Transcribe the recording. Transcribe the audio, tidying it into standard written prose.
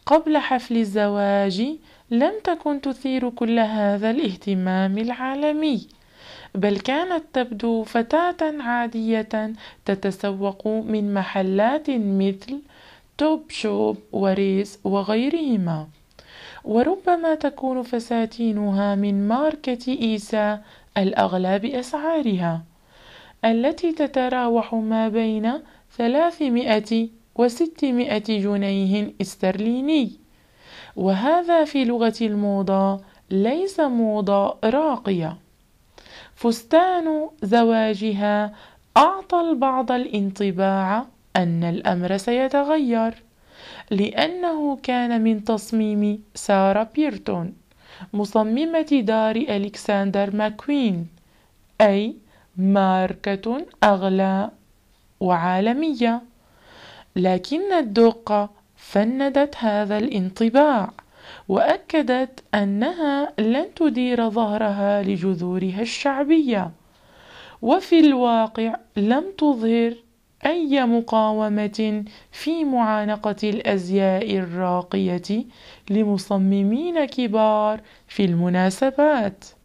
قبل حفل الزواج لم تكن تثير كل هذا الاهتمام العالمي، بل كانت تبدو فتاة عادية تتسوق من محلات مثل توب شوب وريس وغيرهما، وربما تكون فساتينها من ماركة إيسا الأغلى بأسعارها التي تتراوح ما بين 300 و600 جنيه استرليني. وهذا في لغة الموضة ليس موضة راقية. فستان زواجها أعطى البعض الانطباع أن الأمر سيتغير، لأنه كان من تصميم سارة بيرتون مصممة دار ألكسندر ماكوين، أي ماركة أغلى وعالمية. لكن الدقة فندت هذا الانطباع، وأكدت أنها لن تدير ظهرها لجذورها الشعبية، وفي الواقع لم تظهر أي مقاومة في معانقة الأزياء الراقية لمصممين كبار في المناسبات.